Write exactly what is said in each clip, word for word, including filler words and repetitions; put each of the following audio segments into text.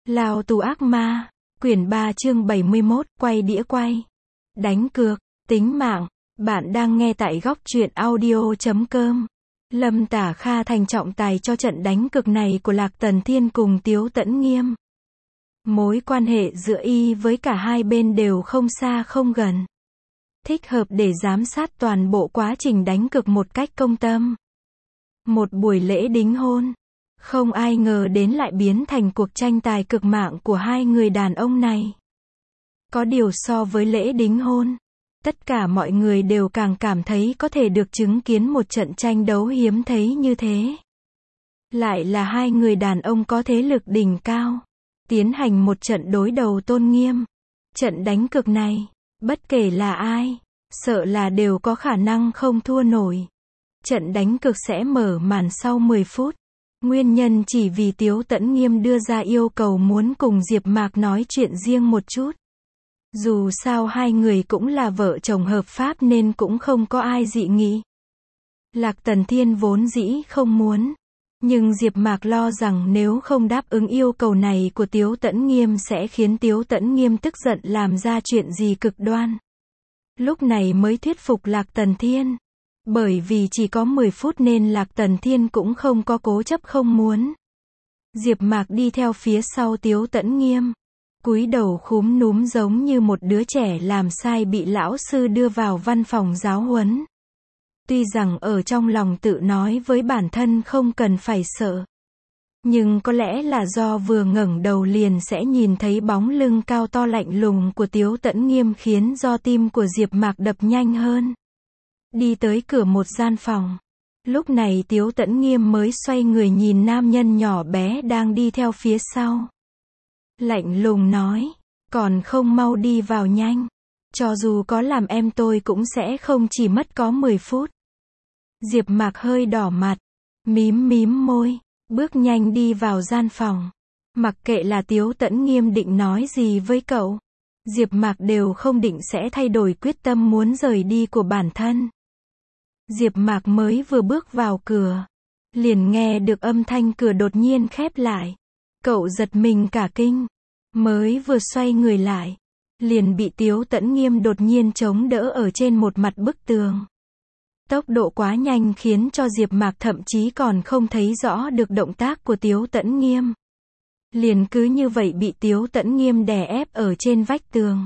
Lao tù ác ma, quyển ba chương bảy mươi mốt, quay đĩa quay. Đánh cược, tính mạng. Bạn đang nghe tại góc truyện audio chấm com. Lâm Tả Kha thành trọng tài cho trận đánh cược này của Lạc Tần Thiên cùng Tiếu Tẫn Nghiêm. Mối quan hệ giữa y với cả hai bên đều không xa không gần. Thích hợp để giám sát toàn bộ quá trình đánh cược một cách công tâm. Một buổi lễ đính hôn. Không ai ngờ đến lại biến thành cuộc tranh tài cực mạng của hai người đàn ông này. Có điều so với lễ đính hôn, tất cả mọi người đều càng cảm thấy có thể được chứng kiến một trận tranh đấu hiếm thấy như thế. Lại là hai người đàn ông có thế lực đỉnh cao, tiến hành một trận đối đầu tôn nghiêm. Trận đánh cược này, bất kể là ai, sợ là đều có khả năng không thua nổi. Trận đánh cược sẽ mở màn sau mười phút. Nguyên nhân chỉ vì Tiếu Tẫn Nghiêm đưa ra yêu cầu muốn cùng Diệp Mạc nói chuyện riêng một chút. Dù sao hai người cũng là vợ chồng hợp pháp nên cũng không có ai dị nghị. Lạc Tần Thiên vốn dĩ không muốn, nhưng Diệp Mạc lo rằng nếu không đáp ứng yêu cầu này của Tiếu Tẫn Nghiêm sẽ khiến Tiếu Tẫn Nghiêm tức giận làm ra chuyện gì cực đoan. Lúc này mới thuyết phục Lạc Tần Thiên. Bởi vì chỉ có mười phút nên Lạc Tần Thiên cũng không có cố chấp không muốn. Diệp Mạc đi theo phía sau Tiếu Tẫn Nghiêm, cúi đầu khúm núm giống như một đứa trẻ làm sai bị lão sư đưa vào văn phòng giáo huấn. Tuy rằng ở trong lòng tự nói với bản thân không cần phải sợ, nhưng có lẽ là do vừa ngẩng đầu liền sẽ nhìn thấy bóng lưng cao to lạnh lùng của Tiếu Tẫn Nghiêm khiến do tim của Diệp Mạc đập nhanh hơn. Đi tới cửa một gian phòng. Lúc này Tiếu Tẫn Nghiêm mới xoay người nhìn nam nhân nhỏ bé đang đi theo phía sau. Lạnh lùng nói, còn không mau đi vào nhanh. Cho dù có làm em tôi cũng sẽ không chỉ mất có mười phút. Diệp Mạc hơi đỏ mặt, mím mím môi, bước nhanh đi vào gian phòng. Mặc kệ là Tiếu Tẫn Nghiêm định nói gì với cậu, Diệp Mạc đều không định sẽ thay đổi quyết tâm muốn rời đi của bản thân. Diệp Mạc mới vừa bước vào cửa, liền nghe được âm thanh cửa đột nhiên khép lại. Cậu giật mình cả kinh, mới vừa xoay người lại, liền bị Tiếu Tẫn Nghiêm đột nhiên chống đỡ ở trên một mặt bức tường. Tốc độ quá nhanh khiến cho Diệp Mạc thậm chí còn không thấy rõ được động tác của Tiếu Tẫn Nghiêm. Liền cứ như vậy bị Tiếu Tẫn Nghiêm đè ép ở trên vách tường.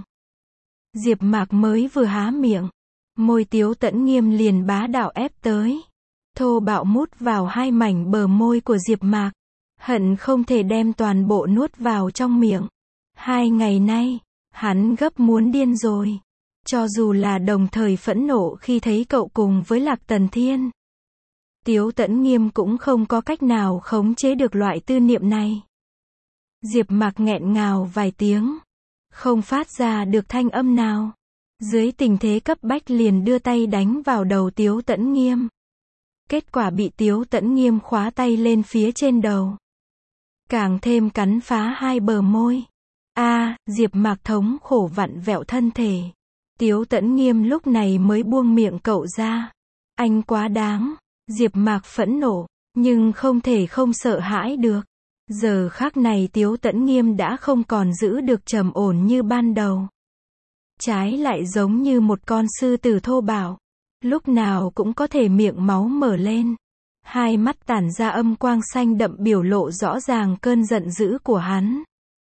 Diệp Mạc mới vừa há miệng, môi Tiếu Tẫn Nghiêm liền bá đạo ép tới, thô bạo mút vào hai mảnh bờ môi của Diệp Mạc, hận không thể đem toàn bộ nuốt vào trong miệng. Hai ngày nay, hắn gấp muốn điên rồi, cho dù là đồng thời phẫn nộ khi thấy cậu cùng với Lạc Tần Thiên. Tiếu Tẫn Nghiêm cũng không có cách nào khống chế được loại tư niệm này. Diệp Mạc nghẹn ngào vài tiếng, không phát ra được thanh âm nào. Dưới tình thế cấp bách liền đưa tay đánh vào đầu Tiếu Tẫn Nghiêm. Kết quả bị Tiếu Tẫn Nghiêm khóa tay lên phía trên đầu, càng thêm cắn phá hai bờ môi. A, à, Diệp Mạc thống khổ vặn vẹo thân thể. Tiếu Tẫn Nghiêm lúc này mới buông miệng cậu ra. Anh quá đáng. Diệp Mạc phẫn nộ, nhưng không thể không sợ hãi được. Giờ khắc này Tiếu Tẫn Nghiêm đã không còn giữ được trầm ổn như ban đầu. Trái lại giống như một con sư tử thô bạo, lúc nào cũng có thể miệng máu mở lên. Hai mắt tản ra âm quang xanh đậm biểu lộ rõ ràng cơn giận dữ của hắn.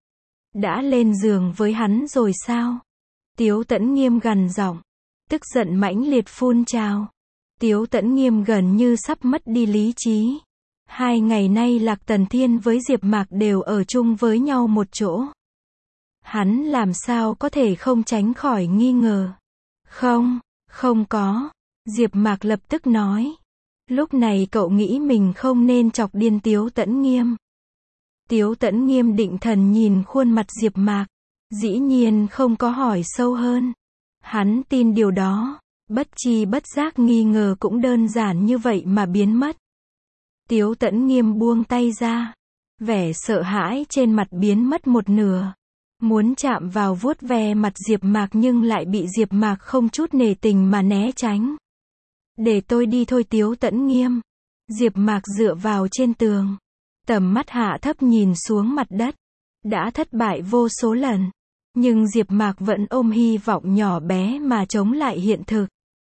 Đã lên giường với hắn rồi sao? Tiếu Tẫn Nghiêm gằn giọng, tức giận mãnh liệt phun trào. Tiếu Tẫn Nghiêm gần như sắp mất đi lý trí. Hai ngày nay Lạc Tần Thiên với Diệp Mạc đều ở chung với nhau một chỗ. Hắn làm sao có thể không tránh khỏi nghi ngờ. Không, không có. Diệp Mạc lập tức nói. Lúc này cậu nghĩ mình không nên chọc điên Tiếu Tẫn Nghiêm. Tiếu Tẫn Nghiêm định thần nhìn khuôn mặt Diệp Mạc, dĩ nhiên không có hỏi sâu hơn. Hắn tin điều đó, bất chi bất giác nghi ngờ cũng đơn giản như vậy mà biến mất. Tiếu Tẫn Nghiêm buông tay ra, vẻ sợ hãi trên mặt biến mất một nửa. Muốn chạm vào vuốt ve mặt Diệp Mạc nhưng lại bị Diệp Mạc không chút nể tình mà né tránh. Để tôi đi thôi Tiếu Tẫn Nghiêm. Diệp Mạc dựa vào trên tường, tầm mắt hạ thấp nhìn xuống mặt đất. đã thất bại vô số lần. Nhưng Diệp Mạc vẫn ôm hy vọng nhỏ bé mà chống lại hiện thực.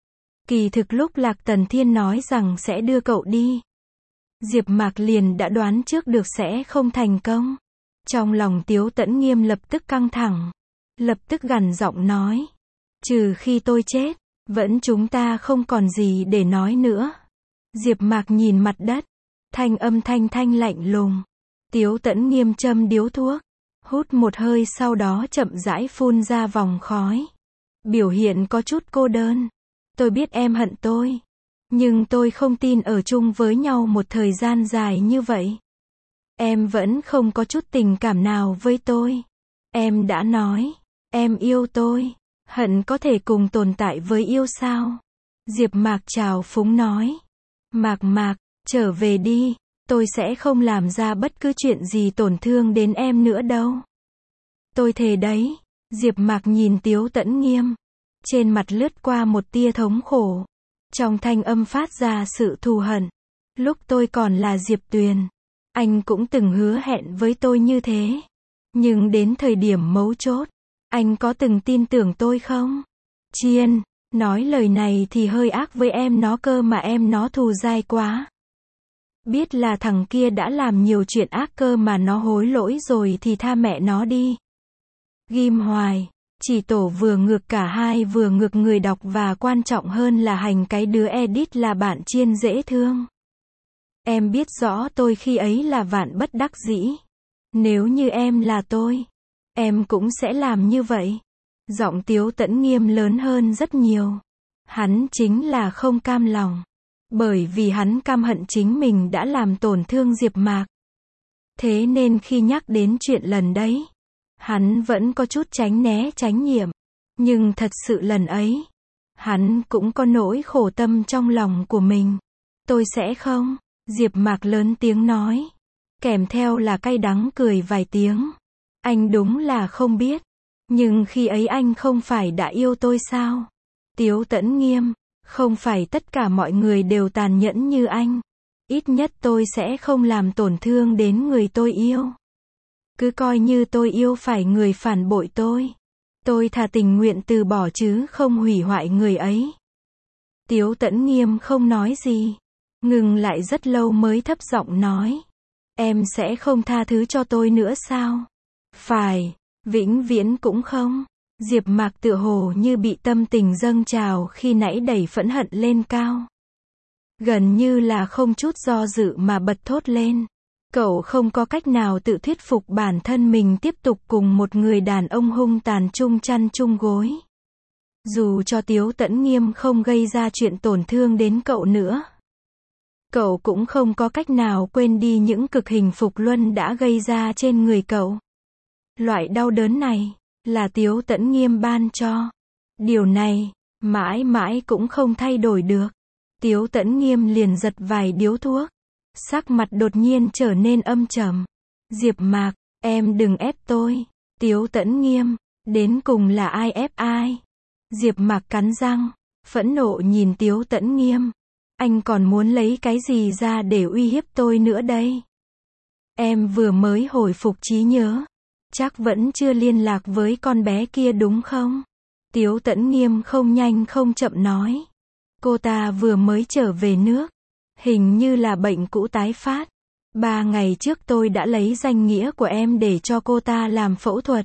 Kỳ thực lúc Lạc Tần Thiên nói rằng sẽ đưa cậu đi, Diệp Mạc liền đã đoán trước được sẽ không thành công. Trong lòng Tiếu Tẫn Nghiêm lập tức căng thẳng, lập tức gằn giọng nói, trừ khi tôi chết, vẫn chúng ta không còn gì để nói nữa. Diệp Mạc nhìn mặt đất, thanh âm thanh thanh lạnh lùng. Tiếu Tẫn Nghiêm châm điếu thuốc, hút một hơi sau đó chậm rãi phun ra vòng khói. Biểu hiện có chút cô đơn. Tôi biết em hận tôi, nhưng tôi không tin ở chung với nhau một thời gian dài như vậy. Em vẫn không có chút tình cảm nào với tôi. Em đã nói, em yêu tôi. Hận có thể cùng tồn tại với yêu sao? Diệp Mạc trào phúng nói. Mạc Mạc, trở về đi. Tôi sẽ không làm ra bất cứ chuyện gì tổn thương đến em nữa đâu. Tôi thề đấy. Diệp Mạc nhìn Tiếu Tẫn Nghiêm. Trên mặt lướt qua một tia thống khổ. Trong thanh âm phát ra sự thù hận. Lúc tôi còn là Diệp Tuyền, anh cũng từng hứa hẹn với tôi như thế. Nhưng đến thời điểm mấu chốt, anh có từng tin tưởng tôi không? Chiên, nói lời này thì hơi ác với em nó cơ mà em nó thù dai quá. Biết là thằng kia đã làm nhiều chuyện ác cơ mà nó hối lỗi rồi thì tha mẹ nó đi. Ghim hoài, chỉ tổ vừa ngược cả hai vừa ngược người đọc và quan trọng hơn là hành cái đứa edit là bạn Chiên dễ thương. Em biết rõ tôi khi ấy là vạn bất đắc dĩ. Nếu như em là tôi, em cũng sẽ làm như vậy. Giọng Tiếu Tẫn Nghiêm lớn hơn rất nhiều. Hắn chính là không cam lòng. Bởi vì hắn căm hận chính mình đã làm tổn thương Diệp Mạc. Thế nên khi nhắc đến chuyện lần đấy, hắn vẫn có chút tránh né tránh nhiệm. Nhưng thật sự lần ấy, hắn cũng có nỗi khổ tâm trong lòng của mình. Tôi sẽ không. Diệp Mạc lớn tiếng nói. Kèm theo là cay đắng cười vài tiếng. Anh đúng là không biết. Nhưng khi ấy anh không phải đã yêu tôi sao? Tiếu Tẫn Nghiêm. Không phải tất cả mọi người đều tàn nhẫn như anh. Ít nhất tôi sẽ không làm tổn thương đến người tôi yêu. Cứ coi như tôi yêu phải người phản bội tôi. Tôi thà tình nguyện từ bỏ chứ không hủy hoại người ấy. Tiếu Tẫn Nghiêm không nói gì. Ngừng lại rất lâu mới thấp giọng nói. Em sẽ không tha thứ cho tôi nữa sao? Phải, vĩnh viễn cũng không. Diệp Mạc tựa hồ như bị tâm tình dâng trào khi nãy đẩy phẫn hận lên cao. Gần như là không chút do dự mà bật thốt lên. Cậu không có cách nào tự thuyết phục bản thân mình tiếp tục cùng một người đàn ông hung tàn chung chăn chung gối. Dù cho Tiếu Tẫn Nghiêm không gây ra chuyện tổn thương đến cậu nữa. Cậu cũng không có cách nào quên đi những cực hình phục luân đã gây ra trên người cậu. Loại đau đớn này, là Tiếu Tẫn Nghiêm ban cho. Điều này, mãi mãi cũng không thay đổi được. Tiếu Tẫn Nghiêm liền giật vài điếu thuốc. Sắc mặt đột nhiên trở nên âm trầm. Diệp Mạc, em đừng ép tôi. Tiếu Tẫn Nghiêm, đến cùng là ai ép ai? Diệp Mạc cắn răng, phẫn nộ nhìn Tiếu Tẫn Nghiêm. Anh còn muốn lấy cái gì ra để uy hiếp tôi nữa đây? Em vừa mới hồi phục trí nhớ. Chắc vẫn chưa liên lạc với con bé kia đúng không? Tiếu Tẫn Nghiêm không nhanh không chậm nói. Cô ta vừa mới trở về nước. Hình như là bệnh cũ tái phát. Ba ngày trước tôi đã lấy danh nghĩa của em để cho cô ta làm phẫu thuật.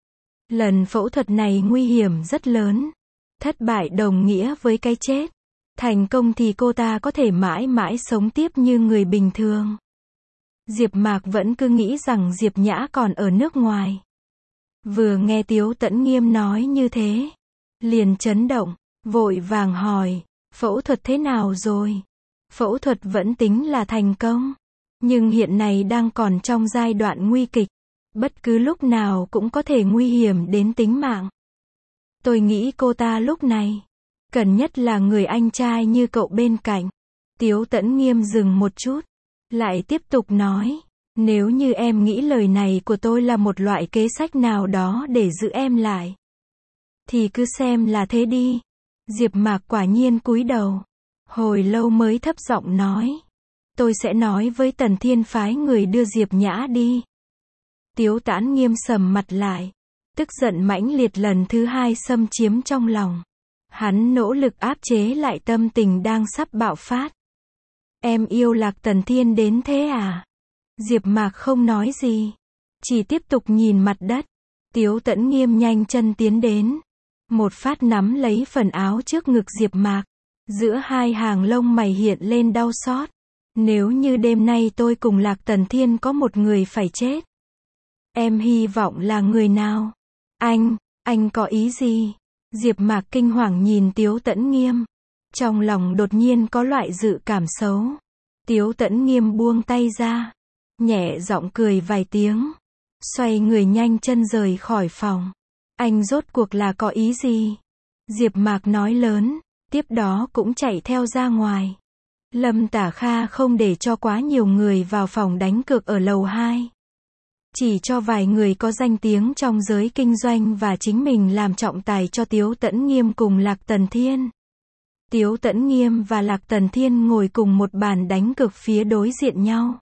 Lần phẫu thuật này nguy hiểm rất lớn. Thất bại đồng nghĩa với cái chết. Thành công thì cô ta có thể mãi mãi sống tiếp như người bình thường. Diệp Mạc vẫn cứ nghĩ rằng Diệp Nhã còn ở nước ngoài. Vừa nghe Tiếu Tẫn Nghiêm nói như thế, liền chấn động, vội vàng hỏi, phẫu thuật thế nào rồi? Phẫu thuật vẫn tính là thành công, nhưng hiện nay đang còn trong giai đoạn nguy kịch, bất cứ lúc nào cũng có thể nguy hiểm đến tính mạng. Tôi nghĩ cô ta lúc này cần nhất là người anh trai như cậu bên cạnh. Tiếu Tẫn Nghiêm dừng một chút, lại tiếp tục nói, nếu như em nghĩ lời này của tôi là một loại kế sách nào đó để giữ em lại, thì cứ xem là thế đi. Diệp Mạc quả nhiên cúi đầu, hồi lâu mới thấp giọng nói, tôi sẽ nói với Tần Thiên phái người đưa Diệp Nhã đi. Tiếu Tản Nghiêm sầm mặt lại. Tức giận mãnh liệt lần thứ hai xâm chiếm trong lòng. Hắn nỗ lực áp chế lại tâm tình đang sắp bạo phát. Em yêu Lạc Tần Thiên đến thế à? Diệp Mạc không nói gì. Chỉ tiếp tục nhìn mặt đất. Tiếu Tẫn Nghiêm nhanh chân tiến đến. Một phát nắm lấy phần áo trước ngực Diệp Mạc. Giữa hai hàng lông mày hiện lên đau xót. Nếu như đêm nay tôi cùng Lạc Tần Thiên có một người phải chết. Em hy vọng là người nào? Anh, anh có ý gì? Diệp Mạc kinh hoàng nhìn Tiếu Tẫn Nghiêm. Trong lòng đột nhiên có loại dự cảm xấu. Tiếu Tẫn Nghiêm buông tay ra. Nhẹ giọng cười vài tiếng. Xoay người nhanh chân rời khỏi phòng. Anh rốt cuộc là có ý gì? Diệp Mạc nói lớn. Tiếp đó cũng chạy theo ra ngoài. Lâm Tả Kha không để cho quá nhiều người vào phòng đánh cược ở lầu hai. Chỉ cho vài người có danh tiếng trong giới kinh doanh và chính mình làm trọng tài cho Tiếu Tẫn Nghiêm cùng Lạc Tần Thiên. Tiếu Tẫn Nghiêm và Lạc Tần Thiên ngồi cùng một bàn đánh cược phía đối diện nhau.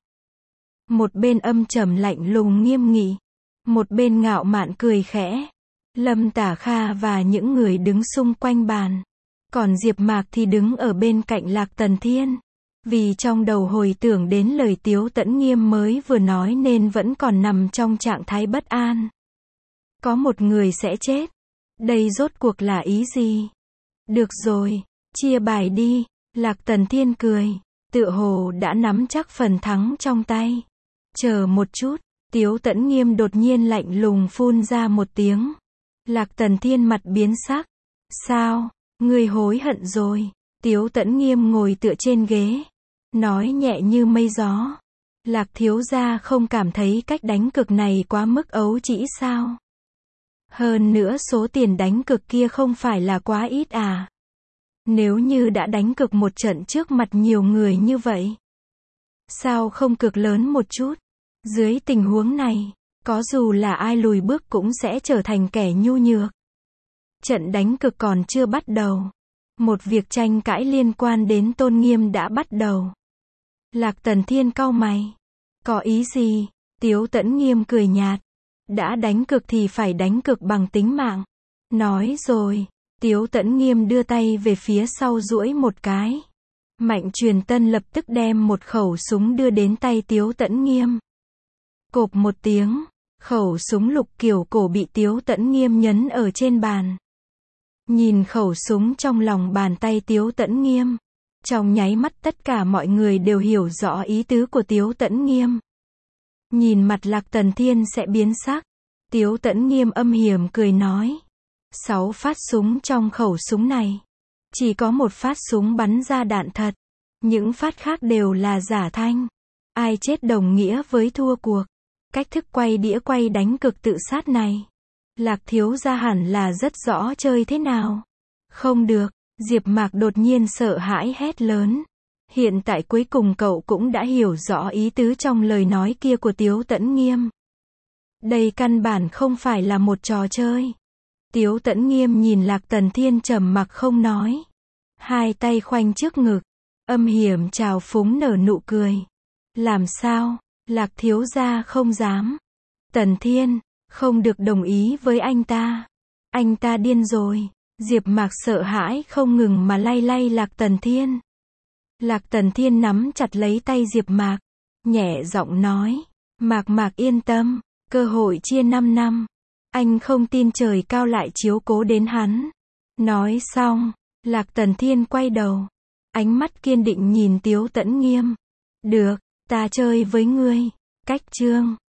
Một bên âm trầm lạnh lùng nghiêm nghị. Một bên ngạo mạn cười khẽ. Lâm Tả Kha và những người đứng xung quanh bàn. Còn Diệp Mạc thì đứng ở bên cạnh Lạc Tần Thiên. Vì trong đầu hồi tưởng đến lời Tiếu Tẫn Nghiêm mới vừa nói nên vẫn còn nằm trong trạng thái bất an. Có một người sẽ chết. Đây rốt cuộc là ý gì? Được rồi, chia bài đi. Lạc Tần Thiên cười. Tựa hồ đã nắm chắc phần thắng trong tay. Chờ một chút. Tiếu Tẫn Nghiêm đột nhiên lạnh lùng phun ra một tiếng. Lạc Tần Thiên mặt biến sắc. Sao? Ngươi hối hận rồi. Tiếu Tẫn Nghiêm ngồi tựa trên ghế. Nói nhẹ như mây gió. Lạc thiếu gia không cảm thấy cách đánh cược này quá mức ấu trĩ sao? Hơn nữa số tiền đánh cược kia không phải là quá ít à? Nếu như đã đánh cược một trận trước mặt nhiều người như vậy. Sao không cược lớn một chút? Dưới tình huống này, có dù là ai lùi bước cũng sẽ trở thành kẻ nhu nhược. Trận đánh cược còn chưa bắt đầu. Một việc tranh cãi liên quan đến tôn nghiêm đã bắt đầu. Lạc Tần Thiên cau mày. Có ý gì? Tiếu Tẫn Nghiêm cười nhạt. Đã đánh cược thì phải đánh cược bằng tính mạng. Nói rồi. Tiếu Tẫn Nghiêm đưa tay về phía sau duỗi một cái. Mạnh Truyền Tân lập tức đem một khẩu súng đưa đến tay Tiếu Tẫn Nghiêm. Cộp một tiếng. Khẩu súng lục kiểu cổ bị Tiếu Tẫn Nghiêm nhấn ở trên bàn. Nhìn khẩu súng trong lòng bàn tay Tiếu Tẫn Nghiêm. Trong nháy mắt tất cả mọi người đều hiểu rõ ý tứ của Tiếu Tẫn Nghiêm. Nhìn mặt Lạc Tần Thiên sẽ biến sắc. Tiếu Tẫn Nghiêm âm hiểm cười nói. Sáu phát súng trong khẩu súng này. Chỉ có một phát súng bắn ra đạn thật. Những phát khác đều là giả thanh. Ai chết đồng nghĩa với thua cuộc. Cách thức quay đĩa quay đánh cược tự sát này. Lạc thiếu gia hẳn là rất rõ chơi thế nào. Không được. Diệp Mạc đột nhiên sợ hãi hét lớn. Hiện tại cuối cùng cậu cũng đã hiểu rõ ý tứ trong lời nói kia của Tiếu Tẫn Nghiêm. Đây căn bản không phải là một trò chơi. Tiếu Tẫn Nghiêm nhìn Lạc Tần Thiên trầm mặc không nói. Hai tay khoanh trước ngực. Âm hiểm trào phúng nở nụ cười. Làm sao? Lạc thiếu gia không dám. Tần Thiên, không được đồng ý với anh ta. Anh ta điên rồi. Diệp Mạc sợ hãi không ngừng mà lay lay Lạc Tần Thiên. Lạc Tần Thiên nắm chặt lấy tay Diệp Mạc. Nhẹ giọng nói. Mạc Mạc yên tâm. Cơ hội chia năm năm. Anh không tin trời cao lại chiếu cố đến hắn. Nói xong. Lạc Tần Thiên quay đầu. Ánh mắt kiên định nhìn Tiếu Tẫn Nghiêm. Được, ta chơi với ngươi. Cách chương